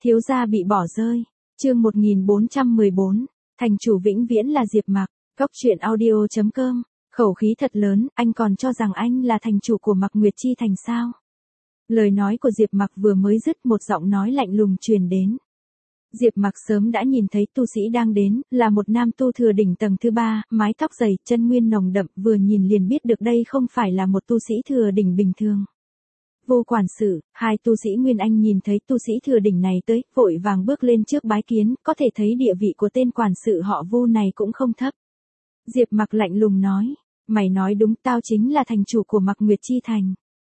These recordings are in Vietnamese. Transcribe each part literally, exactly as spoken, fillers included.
Thiếu gia bị bỏ rơi. Chương một nghìn bốn trăm mười bốn. Thành chủ vĩnh viễn là Diệp Mặc. Góc truyện audio chấm com. Khẩu khí thật lớn, anh còn cho rằng anh là thành chủ của Mặc Nguyệt Chi Thành sao? Lời nói của Diệp Mặc vừa mới dứt, một giọng nói lạnh lùng truyền đến. Diệp Mặc sớm đã nhìn thấy tu sĩ đang đến, là một nam tu thừa đỉnh tầng thứ ba, mái tóc dày, chân nguyên nồng đậm, vừa nhìn liền biết được đây không phải là một tu sĩ thừa đỉnh bình thường. Vô quản sự, hai tu sĩ Nguyên Anh nhìn thấy tu sĩ thừa đỉnh này tới, vội vàng bước lên trước bái kiến, có thể thấy địa vị của tên quản sự họ Vu này cũng không thấp. Diệp Mặc lạnh lùng nói, mày nói đúng, tao chính là thành chủ của Mặc Nguyệt Chi Thành.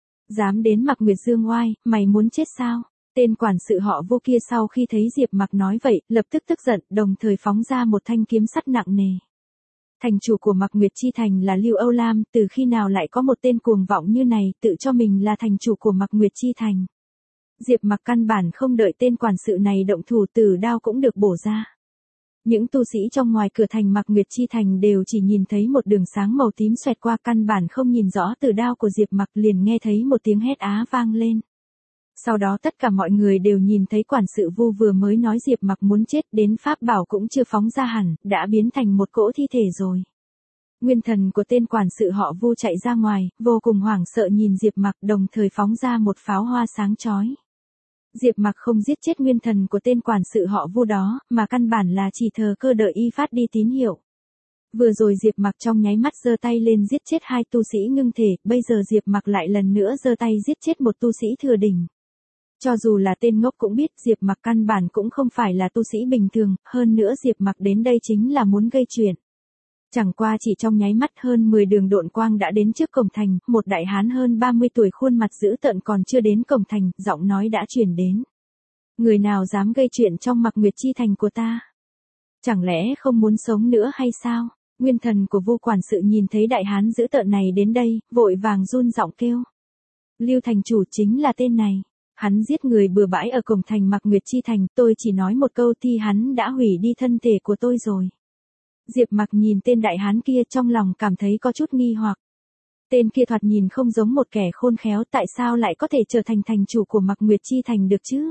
Dám đến Mặc Nguyệt dương oai, mày muốn chết sao? Tên quản sự họ Vô kia sau khi thấy Diệp Mặc nói vậy, lập tức tức giận, đồng thời phóng ra một thanh kiếm sắt nặng nề. Thành chủ của Mặc Nguyệt Chi Thành là Lưu Âu Lam, từ khi nào lại có một tên cuồng vọng như này, tự cho mình là thành chủ của Mặc Nguyệt Chi Thành. Diệp Mặc căn bản không đợi tên quản sự này động thủ, tử đao cũng được bổ ra. Những tu sĩ trong ngoài cửa thành Mặc Nguyệt Chi Thành đều chỉ nhìn thấy một đường sáng màu tím xoẹt qua, căn bản không nhìn rõ tử đao của Diệp Mặc, liền nghe thấy một tiếng hét á vang lên. Sau đó tất cả mọi người đều nhìn thấy quản sự Vu vừa mới nói Diệp Mặc muốn chết, đến pháp bảo cũng chưa phóng ra hẳn, đã biến thành một cỗ thi thể rồi. Nguyên thần của tên quản sự họ Vu chạy ra ngoài, vô cùng hoảng sợ nhìn Diệp Mặc, đồng thời phóng ra một pháo hoa sáng chói. Diệp Mặc không giết chết nguyên thần của tên quản sự họ Vu đó, mà căn bản là chỉ thờ cơ đợi y phát đi tín hiệu. Vừa rồi Diệp Mặc trong nháy mắt giơ tay lên giết chết hai tu sĩ ngưng thể, bây giờ Diệp Mặc lại lần nữa giơ tay giết chết một tu sĩ thừa đỉnh. Cho dù là tên ngốc cũng biết Diệp Mặc căn bản cũng không phải là tu sĩ bình thường, hơn nữa Diệp Mặc đến đây chính là muốn gây chuyện. Chẳng qua chỉ trong nháy mắt hơn mười đường độn quang đã đến trước cổng thành, một đại hán hơn ba mươi tuổi khuôn mặt dữ tợn còn chưa đến cổng thành, giọng nói đã truyền đến. Người nào dám gây chuyện trong Mặc Nguyệt Chi Thành của ta? Chẳng lẽ không muốn sống nữa hay sao? Nguyên thần của Vô quản sự nhìn thấy đại hán dữ tợn này đến đây, vội vàng run giọng kêu. Lưu thành chủ chính là tên này. Hắn giết người bừa bãi ở cổng thành Mặc Nguyệt Chi Thành, tôi chỉ nói một câu thì hắn đã hủy đi thân thể của tôi rồi. Diệp Mặc nhìn tên đại hán kia trong lòng cảm thấy có chút nghi hoặc. Tên kia thoạt nhìn không giống một kẻ khôn khéo, tại sao lại có thể trở thành thành chủ của Mặc Nguyệt Chi Thành được chứ?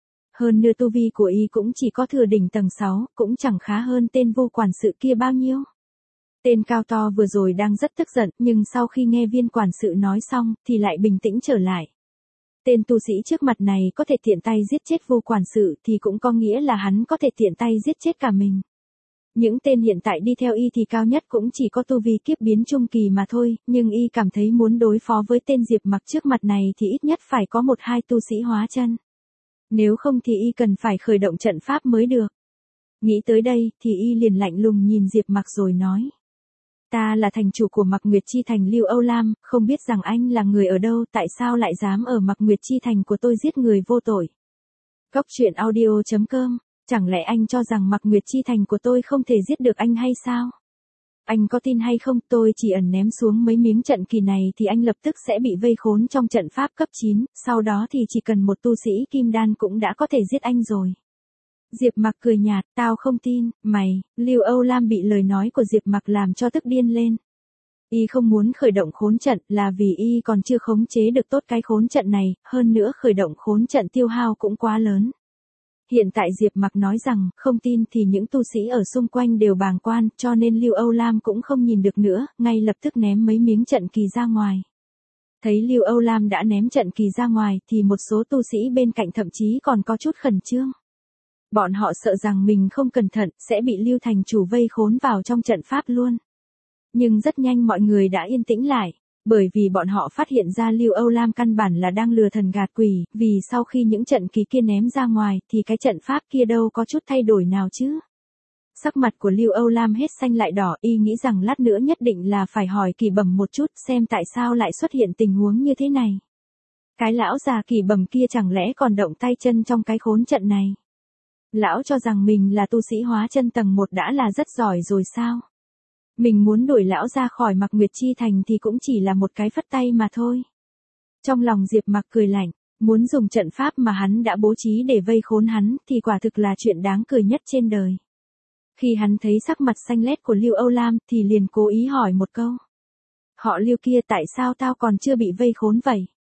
Hơn nữa tu vi của y cũng chỉ có thừa đỉnh tầng sáu, cũng chẳng khá hơn tên Vô quản sự kia bao nhiêu. Tên cao to vừa rồi đang rất tức giận, nhưng sau khi nghe viên quản sự nói xong, thì lại bình tĩnh trở lại. Tên tu sĩ trước mặt này có thể tiện tay giết chết Vô quản sự thì cũng có nghĩa là hắn có thể tiện tay giết chết cả mình. Những tên hiện tại đi theo y thì cao nhất cũng chỉ có tu vi kiếp biến trung kỳ mà thôi, nhưng y cảm thấy muốn đối phó với tên Diệp Mặc trước mặt này thì ít nhất phải có một hai tu sĩ hóa chân. Nếu không thì y cần phải khởi động trận pháp mới được. Nghĩ tới đây thì y liền lạnh lùng nhìn Diệp Mặc rồi nói. Ta là thành chủ của Mặc Nguyệt Chi Thành Lưu Âu Lam, không biết rằng anh là người ở đâu, tại sao lại dám ở Mặc Nguyệt Chi Thành của tôi giết người vô tội. Góc truyện audio chấm com. Chẳng lẽ anh cho rằng Mặc Nguyệt Chi Thành của tôi không thể giết được anh hay sao? Anh có tin hay không, tôi chỉ ẩn ném xuống mấy miếng trận kỳ này thì anh lập tức sẽ bị vây khốn trong trận pháp cấp chín, sau đó thì chỉ cần một tu sĩ kim đan cũng đã có thể giết anh rồi. Diệp Mặc cười nhạt, tao không tin, mày. Lưu Âu Lam bị lời nói của Diệp Mặc làm cho tức điên lên. Y không muốn khởi động khốn trận là vì y còn chưa khống chế được tốt cái khốn trận này, hơn nữa khởi động khốn trận tiêu hao cũng quá lớn. Hiện tại Diệp Mặc nói rằng, không tin thì những tu sĩ ở xung quanh đều bàng quan, cho nên Lưu Âu Lam cũng không nhìn được nữa, ngay lập tức ném mấy miếng trận kỳ ra ngoài. Thấy Lưu Âu Lam đã ném trận kỳ ra ngoài thì một số tu sĩ bên cạnh thậm chí còn có chút khẩn trương. Bọn họ sợ rằng mình không cẩn thận sẽ bị Lưu thành chủ vây khốn vào trong trận pháp luôn. Nhưng rất nhanh mọi người đã yên tĩnh lại, bởi vì bọn họ phát hiện ra Lưu Âu Lam căn bản là đang lừa thần gạt quỷ, vì sau khi những trận kỳ kia ném ra ngoài thì cái trận pháp kia đâu có chút thay đổi nào chứ. Sắc mặt của Lưu Âu Lam hết xanh lại đỏ, y nghĩ rằng lát nữa nhất định là phải hỏi Kỳ Bẩm một chút xem tại sao lại xuất hiện tình huống như thế này. Cái lão già Kỳ Bẩm kia chẳng lẽ còn động tay chân trong cái khốn trận này. Lão cho rằng mình là tu sĩ hóa chân tầng một đã là rất giỏi rồi sao? Mình muốn đuổi lão ra khỏi Mặc Nguyệt Chi Thành thì cũng chỉ là một cái phất tay mà thôi. Trong lòng Diệp Mặc cười lạnh, muốn dùng trận pháp mà hắn đã bố trí để vây khốn hắn thì quả thực là chuyện đáng cười nhất trên đời. Khi hắn thấy sắc mặt xanh lét của Lưu Âu Lam thì liền cố ý hỏi một câu. Họ Lưu kia, tại sao tao còn chưa bị vây khốn vậy?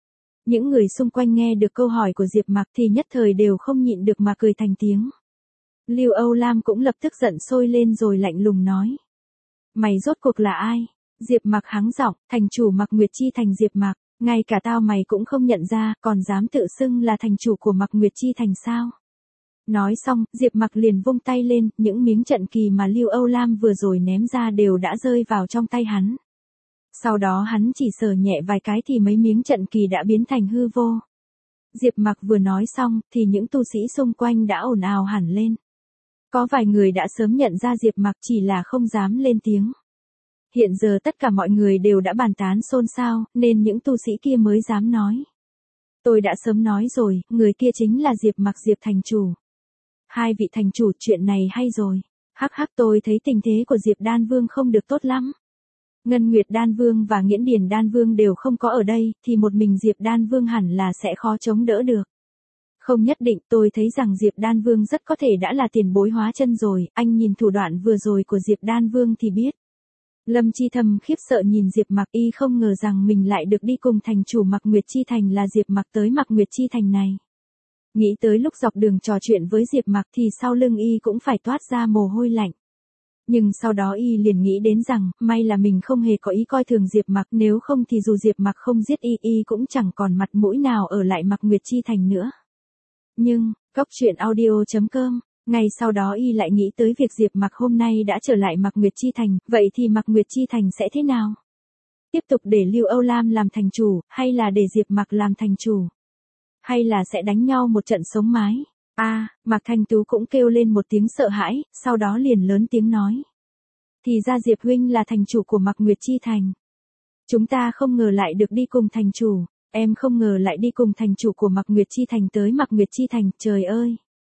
Những người xung quanh nghe được câu hỏi của Diệp Mặc thì nhất thời đều không nhịn được mà cười thành tiếng. Lưu Âu Lam cũng lập tức giận sôi lên rồi lạnh lùng nói. Mày rốt cuộc là ai? Diệp Mặc hắng giọng, thành chủ Mạc Nguyệt Chi Thành Diệp Mặc, ngay cả tao mày cũng không nhận ra, còn dám tự xưng là thành chủ của Mạc Nguyệt Chi Thành sao? Nói xong, Diệp Mặc liền vung tay lên, những miếng trận kỳ mà Lưu Âu Lam vừa rồi ném ra đều đã rơi vào trong tay hắn. Sau đó hắn chỉ sờ nhẹ vài cái thì mấy miếng trận kỳ đã biến thành hư vô. Diệp Mặc vừa nói xong, thì những tu sĩ xung quanh đã ồn ào hẳn lên. Có vài người đã sớm nhận ra Diệp Mặc chỉ là không dám lên tiếng. Hiện giờ tất cả mọi người đều đã bàn tán xôn xao, nên những tu sĩ kia mới dám nói. Tôi đã sớm nói rồi, người kia chính là Diệp Mặc Diệp thành chủ. Hai vị thành chủ, chuyện này hay rồi. Hắc hắc, tôi thấy tình thế của Diệp Đan Vương không được tốt lắm. Ngân Nguyệt Đan Vương và Nghiễn Điền Đan Vương đều không có ở đây, thì một mình Diệp Đan Vương hẳn là sẽ khó chống đỡ được. Không nhất định, tôi thấy rằng Diệp Đan Vương rất có thể đã là tiền bối hóa chân rồi, anh nhìn thủ đoạn vừa rồi của Diệp Đan Vương thì biết. Lâm Chi Thâm khiếp sợ nhìn Diệp Mặc, y không ngờ rằng mình lại được đi cùng thành chủ Mạc Nguyệt Chi Thành là Diệp Mặc tới Mạc Nguyệt Chi Thành này. Nghĩ tới lúc dọc đường trò chuyện với Diệp Mặc thì sau lưng y cũng phải toát ra mồ hôi lạnh. Nhưng sau đó y liền nghĩ đến rằng, may là mình không hề có ý coi thường Diệp Mặc, nếu không thì dù Diệp Mặc không giết y, y cũng chẳng còn mặt mũi nào ở lại Mạc Nguyệt Chi Thành nữa. Nhưng, Cốc Truyện Audio chấm com, ngay sau đó y lại nghĩ tới việc Diệp Mặc hôm nay đã trở lại Mạc Nguyệt Chi Thành, vậy thì Mạc Nguyệt Chi Thành sẽ thế nào? Tiếp tục để Lưu Âu Lam làm thành chủ, hay là để Diệp Mặc làm thành chủ? Hay là sẽ đánh nhau một trận sống mái? A, à, Mạc Thanh Tú cũng kêu lên một tiếng sợ hãi, sau đó liền lớn tiếng nói. Thì ra Diệp huynh là thành chủ của Mạc Nguyệt Chi Thành. Chúng ta không ngờ lại được đi cùng thành chủ, em không ngờ lại đi cùng thành chủ của Mạc Nguyệt Chi Thành tới Mạc Nguyệt Chi Thành, trời ơi.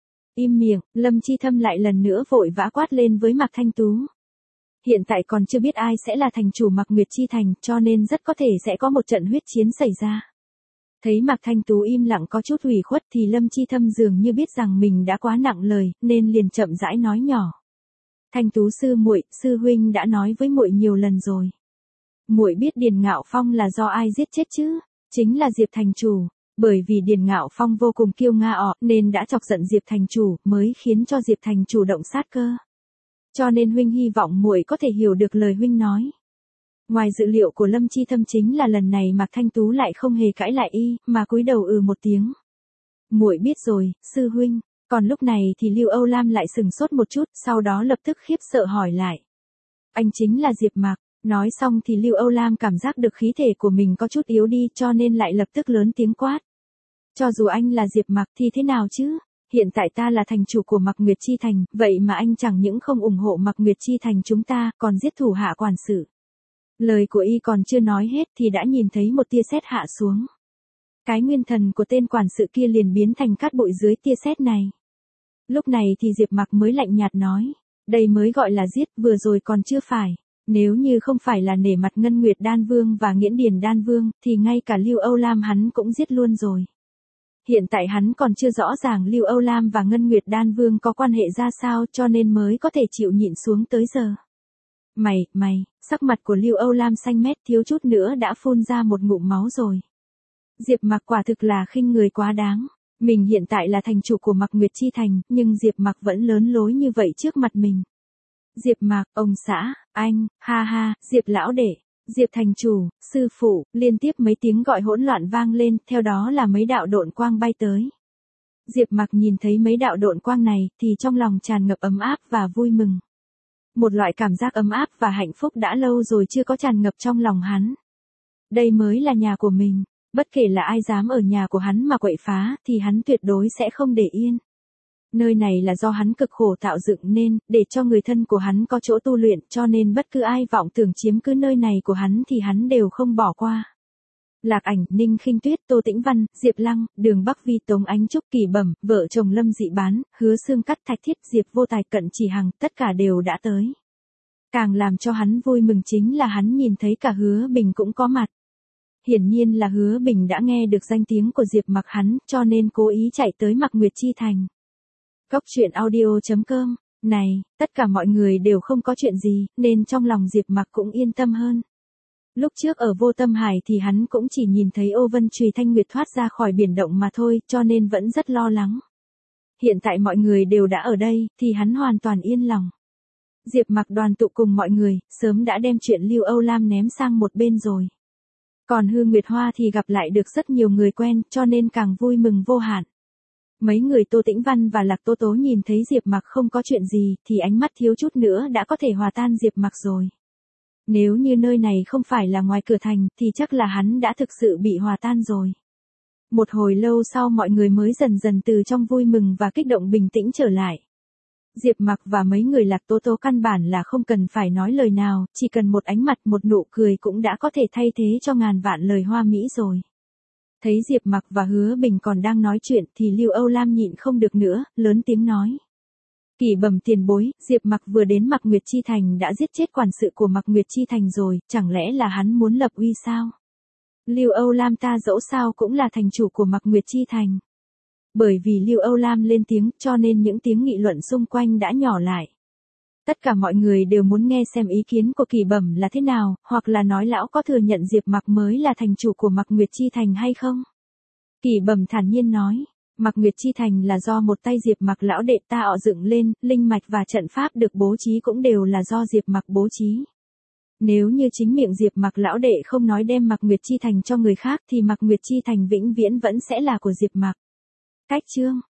Im miệng, Lâm Chi Thâm lại lần nữa vội vã quát lên với Mạc Thanh Tú. Hiện tại còn chưa biết ai sẽ là thành chủ Mạc Nguyệt Chi Thành, cho nên rất có thể sẽ có một trận huyết chiến xảy ra. Thấy Mạc Thanh Tú im lặng có chút ủy khuất thì Lâm Chi Thâm dường như biết rằng mình đã quá nặng lời, nên liền chậm rãi nói nhỏ. Thanh Tú sư muội, sư huynh đã nói với muội nhiều lần rồi. Muội biết Điền Ngạo Phong là do ai giết chết chứ? Chính là Diệp thành chủ, bởi vì Điền Ngạo Phong vô cùng kiêu ngạo nên đã chọc giận Diệp thành chủ, mới khiến cho Diệp thành chủ động sát cơ. Cho nên huynh hy vọng muội có thể hiểu được lời huynh nói. Ngoài dự liệu của Lâm Chi Thâm chính là lần này Mạc Thanh Tú lại không hề cãi lại y, mà cúi đầu ừ một tiếng. Muội biết rồi, sư huynh. Còn lúc này thì Lưu Âu Lam lại sừng sốt một chút, sau đó lập tức khiếp sợ hỏi lại. Anh chính là Diệp Mạc. Nói xong thì Lưu Âu Lam cảm giác được khí thể của mình có chút yếu đi, cho nên lại lập tức lớn tiếng quát. Cho dù anh là Diệp Mạc thì thế nào chứ? Hiện tại ta là thành chủ của Mạc Nguyệt Chi Thành, vậy mà anh chẳng những không ủng hộ Mạc Nguyệt Chi Thành chúng ta, còn giết thủ hạ quản sự. Lời của y còn chưa nói hết thì đã nhìn thấy một tia sét hạ xuống. Cái nguyên thần của tên quản sự kia liền biến thành cát bụi dưới tia sét này. Lúc này thì Diệp Mặc mới lạnh nhạt nói, đây mới gọi là giết, vừa rồi còn chưa phải. Nếu như không phải là nể mặt Ngân Nguyệt Đan Vương và Nghiễn Điền Đan Vương, thì ngay cả Lưu Âu Lam hắn cũng giết luôn rồi. Hiện tại hắn còn chưa rõ ràng Lưu Âu Lam và Ngân Nguyệt Đan Vương có quan hệ ra sao, cho nên mới có thể chịu nhịn xuống tới giờ. Mày, mày, sắc mặt của Lưu Âu Lam xanh mét, thiếu chút nữa đã phun ra một ngụm máu rồi. Diệp Mặc quả thực là khinh người quá đáng. Mình hiện tại là thành chủ của Mạc Nguyệt Chi Thành, nhưng Diệp Mặc vẫn lớn lối như vậy trước mặt mình. Diệp Mạc, ông xã, anh, ha ha, Diệp lão đệ, Diệp thành chủ, sư phụ, liên tiếp mấy tiếng gọi hỗn loạn vang lên, theo đó là mấy đạo độn quang bay tới. Diệp Mạc nhìn thấy mấy đạo độn quang này, thì trong lòng tràn ngập ấm áp và vui mừng. Một loại cảm giác ấm áp và hạnh phúc đã lâu rồi chưa có tràn ngập trong lòng hắn. Đây mới là nhà của mình, bất kể là ai dám ở nhà của hắn mà quậy phá, thì hắn tuyệt đối sẽ không để yên. Nơi này là do hắn cực khổ tạo dựng nên, để cho người thân của hắn có chỗ tu luyện, cho nên bất cứ ai vọng tưởng chiếm cứ nơi này của hắn thì hắn đều không bỏ qua. Lạc Ảnh, Ninh Khinh Tuyết, Tô Tĩnh Văn, Diệp Lăng, Đường Bắc Vi, Tống Ánh Trúc, Kỳ Bẩm, vợ chồng Lâm Dị Bán, Hứa Xương Cắt, Thạch Thiết, Diệp Vô Tài, Cận Chỉ Hằng, tất cả đều đã tới. Càng làm cho hắn vui mừng chính là hắn nhìn thấy cả Hứa Bình cũng có mặt. Hiển nhiên là Hứa Bình đã nghe được danh tiếng của Diệp Mặc hắn, cho nên cố ý chạy tới Mạc Nguyệt Chi Thành. Cốc Truyện Audio chấm com, này, tất cả mọi người đều không có chuyện gì, nên trong lòng Diệp Mặc cũng yên tâm hơn. Lúc trước ở Vô Tâm Hải thì hắn cũng chỉ nhìn thấy Ô Vân Trùy Thanh Nguyệt thoát ra khỏi biển động mà thôi, cho nên vẫn rất lo lắng. Hiện tại mọi người đều đã ở đây, thì hắn hoàn toàn yên lòng. Diệp Mặc đoàn tụ cùng mọi người, sớm đã đem chuyện Lưu Âu Lam ném sang một bên rồi. Còn Hư Nguyệt Hoa thì gặp lại được rất nhiều người quen, cho nên càng vui mừng vô hạn. Mấy người Tô Tĩnh Văn và Lạc Tố Tố nhìn thấy Diệp Mặc không có chuyện gì, thì ánh mắt thiếu chút nữa đã có thể hòa tan Diệp Mặc rồi. Nếu như nơi này không phải là ngoài cửa thành, thì chắc là hắn đã thực sự bị hòa tan rồi. Một hồi lâu sau mọi người mới dần dần từ trong vui mừng và kích động bình tĩnh trở lại. Diệp Mặc và mấy người Lạc Tố Tố căn bản là không cần phải nói lời nào, chỉ cần một ánh mặt một nụ cười cũng đã có thể thay thế cho ngàn vạn lời hoa mỹ rồi. Thấy Diệp Mặc và Hứa Bình còn đang nói chuyện thì Lưu Âu Lam nhịn không được nữa, lớn tiếng nói. Kỳ Bẩm tiền bối, Diệp Mặc vừa đến Mạc Nguyệt Chi Thành đã giết chết quản sự của Mạc Nguyệt Chi Thành rồi, chẳng lẽ là hắn muốn lập uy sao? Lưu Âu Lam ta dẫu sao cũng là thành chủ của Mạc Nguyệt Chi Thành. Bởi vì Lưu Âu Lam lên tiếng cho nên những tiếng nghị luận xung quanh đã nhỏ lại. Tất cả mọi người đều muốn nghe xem ý kiến của Kỳ Bẩm là thế nào, hoặc là nói lão có thừa nhận Diệp Mặc mới là thành chủ của Mạc Nguyệt Chi Thành hay không? Kỳ Bẩm thản nhiên nói, Mạc Nguyệt Chi Thành là do một tay Diệp Mặc lão đệ ta ọ dựng lên, linh mạch và trận pháp được bố trí cũng đều là do Diệp Mặc bố trí. Nếu như chính miệng Diệp Mặc lão đệ không nói đem Mạc Nguyệt Chi Thành cho người khác thì Mạc Nguyệt Chi Thành vĩnh viễn vẫn sẽ là của Diệp Mặc. Cách chương